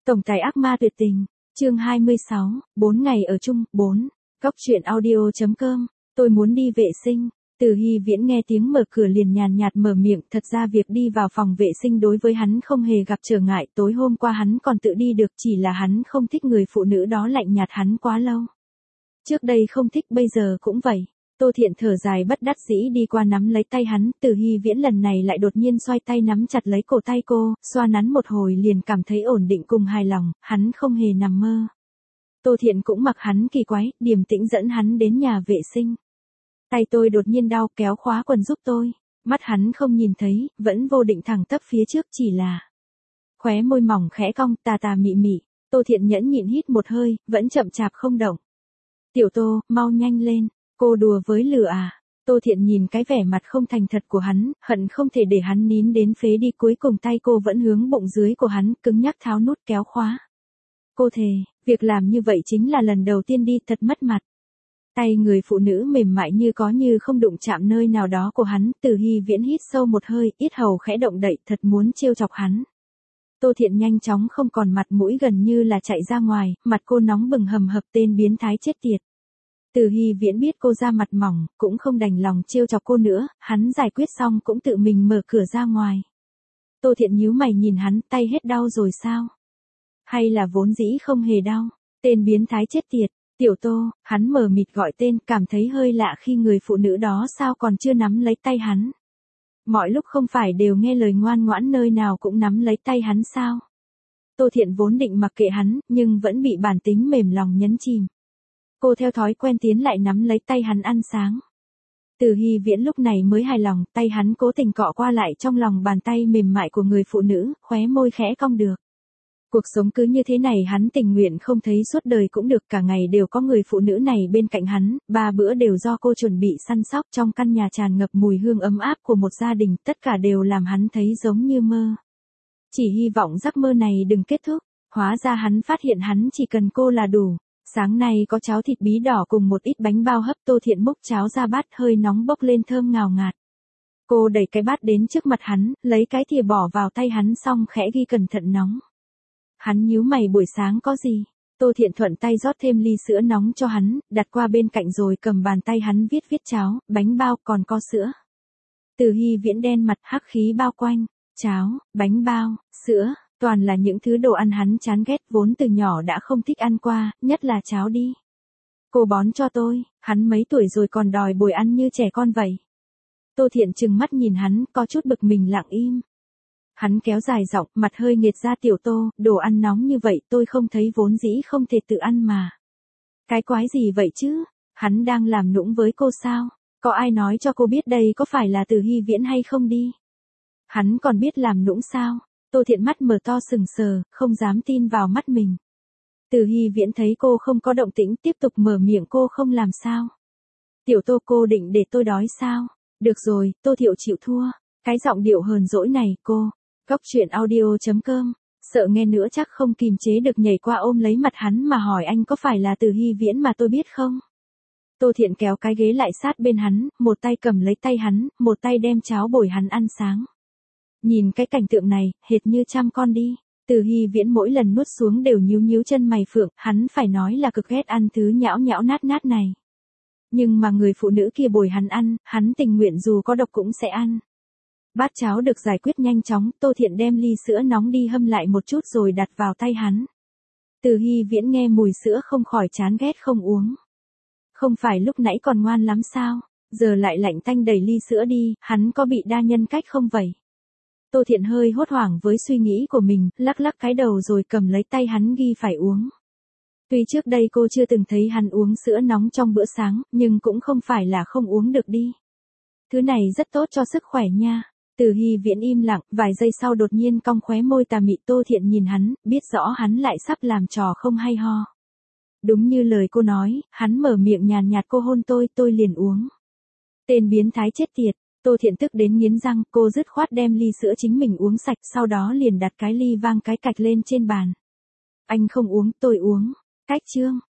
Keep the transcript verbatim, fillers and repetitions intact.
Tổng tài ác ma tuyệt tình, chương hai mươi sáu, bốn ngày ở chung, bốn. Góc truyện audio.com, tôi muốn đi vệ sinh. Từ Hy Viễn nghe tiếng mở cửa liền nhàn nhạt mở miệng, thật ra việc đi vào phòng vệ sinh đối với hắn không hề gặp trở ngại, tối hôm qua hắn còn tự đi được, chỉ là hắn không thích người phụ nữ đó lạnh nhạt hắn quá lâu. Trước đây không thích bây giờ cũng vậy. Tô Thiện thở dài bất đắc dĩ đi qua nắm lấy tay hắn, Từ Hy Viễn lần này lại đột nhiên xoay tay nắm chặt lấy cổ tay cô, xoa nắn một hồi liền cảm thấy ổn định cùng hài lòng, hắn không hề nằm mơ. Tô Thiện cũng mặc hắn kỳ quái, điềm tĩnh dẫn hắn đến nhà vệ sinh. Tay tôi đột nhiên đau, kéo khóa quần giúp tôi, mắt hắn không nhìn thấy, vẫn vô định thẳng tắp phía trước, chỉ là khóe môi mỏng khẽ cong, tà tà mị mị. Tô Thiện nhẫn nhịn hít một hơi, vẫn chậm chạp không động. Tiểu Tô, mau nhanh lên. Cô đùa với lửa à? Tô Thiện nhìn cái vẻ mặt không thành thật của hắn, hận không thể để hắn nín đến phế đi, cuối cùng tay cô vẫn hướng bụng dưới của hắn, cứng nhắc tháo nút kéo khóa. Cô thề, việc làm như vậy chính là lần đầu tiên đi, thật mất mặt. Tay người phụ nữ mềm mại như có như không đụng chạm nơi nào đó của hắn, Từ Hy Viễn hít sâu một hơi, yết hầu khẽ động đậy, thật muốn trêu chọc hắn. Tô Thiện nhanh chóng không còn mặt mũi, gần như là chạy ra ngoài, mặt cô nóng bừng hầm hập, tên biến thái chết tiệt. Từ Hy Viễn biết cô da mặt mỏng, cũng không đành lòng trêu chọc cô nữa, hắn giải quyết xong cũng tự mình mở cửa ra ngoài. Tô Thiện nhíu mày nhìn hắn, tay hết đau rồi sao? Hay là vốn dĩ không hề đau? Tên biến thái chết tiệt, Tiểu Tô, hắn mờ mịt gọi tên, cảm thấy hơi lạ khi người phụ nữ đó sao còn chưa nắm lấy tay hắn. Mọi lúc không phải đều nghe lời ngoan ngoãn nơi nào cũng nắm lấy tay hắn sao? Tô Thiện vốn định mặc kệ hắn, nhưng vẫn bị bản tính mềm lòng nhấn chìm. Cô theo thói quen tiến lại nắm lấy tay hắn ăn sáng. Từ Hy Viễn lúc này mới hài lòng, tay hắn cố tình cọ qua lại trong lòng bàn tay mềm mại của người phụ nữ, khóe môi khẽ cong được. Cuộc sống cứ như thế này hắn tình nguyện không thấy suốt đời cũng được, cả ngày đều có người phụ nữ này bên cạnh hắn, ba bữa đều do cô chuẩn bị săn sóc, trong căn nhà tràn ngập mùi hương ấm áp của một gia đình, tất cả đều làm hắn thấy giống như mơ. Chỉ hy vọng giấc mơ này đừng kết thúc, hóa ra hắn phát hiện hắn chỉ cần cô là đủ. Sáng nay có cháo thịt bí đỏ cùng một ít bánh bao hấp, Tô Thiện múc cháo ra bát, hơi nóng bốc lên thơm ngào ngạt. Cô đẩy cái bát đến trước mặt hắn, lấy cái thìa bỏ vào tay hắn xong khẽ ghi cẩn thận nóng. Hắn nhíu mày, buổi sáng có gì? Tô Thiện thuận tay rót thêm ly sữa nóng cho hắn, đặt qua bên cạnh rồi cầm bàn tay hắn viết viết cháo, bánh bao, còn có sữa. Từ Hy Viễn đen mặt, hắc khí bao quanh, cháo, bánh bao, sữa. Toàn là những thứ đồ ăn hắn chán ghét, vốn từ nhỏ đã không thích ăn qua, nhất là cháo đi. Cô bón cho tôi, hắn mấy tuổi rồi còn đòi bồi ăn như trẻ con vậy. Tô Thiện trừng mắt nhìn hắn, có chút bực mình lặng im. Hắn kéo dài giọng, mặt hơi nghiệt ra, Tiểu Tô, đồ ăn nóng như vậy tôi không thấy vốn dĩ không thể tự ăn mà. Cái quái gì vậy chứ? Hắn đang làm nũng với cô sao? Có ai nói cho cô biết đây có phải là Từ Hy Viễn hay không đi? Hắn còn biết làm nũng sao? Tô Thiện mắt mở to sừng sờ, không dám tin vào mắt mình. Từ Hy Viễn thấy cô không có động tĩnh, tiếp tục mở miệng, cô không làm sao? Tiểu Tô, cô định để tôi đói sao? Được rồi, Tô Thiệu chịu thua. Cái giọng điệu hờn dỗi này, cô. Góc truyện audio.com, sợ nghe nữa chắc không kìm chế được nhảy qua ôm lấy mặt hắn mà hỏi, anh có phải là Từ Hy Viễn mà tôi biết không? Tô Thiện kéo cái ghế lại sát bên hắn, một tay cầm lấy tay hắn, một tay đem cháo bồi hắn ăn sáng. Nhìn cái cảnh tượng này, hệt như chăm con đi. Từ Hy Viễn mỗi lần nuốt xuống đều nhíu nhíu chân mày phượng, hắn phải nói là cực ghét ăn thứ nhão nhão nát nát này. Nhưng mà người phụ nữ kia bồi hắn ăn, hắn tình nguyện dù có độc cũng sẽ ăn. Bát cháo được giải quyết nhanh chóng, Tô Thiện đem ly sữa nóng đi hâm lại một chút rồi đặt vào tay hắn. Từ Hy Viễn nghe mùi sữa không khỏi chán ghét không uống. Không phải lúc nãy còn ngoan lắm sao, giờ lại lạnh tanh đẩy ly sữa đi, hắn có bị đa nhân cách không vậy? Tô Thiện hơi hốt hoảng với suy nghĩ của mình, lắc lắc cái đầu rồi cầm lấy tay hắn ghi phải uống. Tuy trước đây cô chưa từng thấy hắn uống sữa nóng trong bữa sáng, nhưng cũng không phải là không uống được đi. Thứ này rất tốt cho sức khỏe nha. Từ Hy Viễn im lặng, vài giây sau đột nhiên cong khóe môi tà mị. Tô Thiện nhìn hắn, biết rõ hắn lại sắp làm trò không hay ho. Đúng như lời cô nói, hắn mở miệng nhàn nhạt, cô hôn tôi, tôi liền uống. Tên biến thái chết tiệt. Tô Thiện tức đến nghiến răng, cô dứt khoát đem ly sữa chính mình uống sạch, sau đó liền đặt cái ly vang cái cạch lên trên bàn. Anh không uống, tôi uống. Cách chương.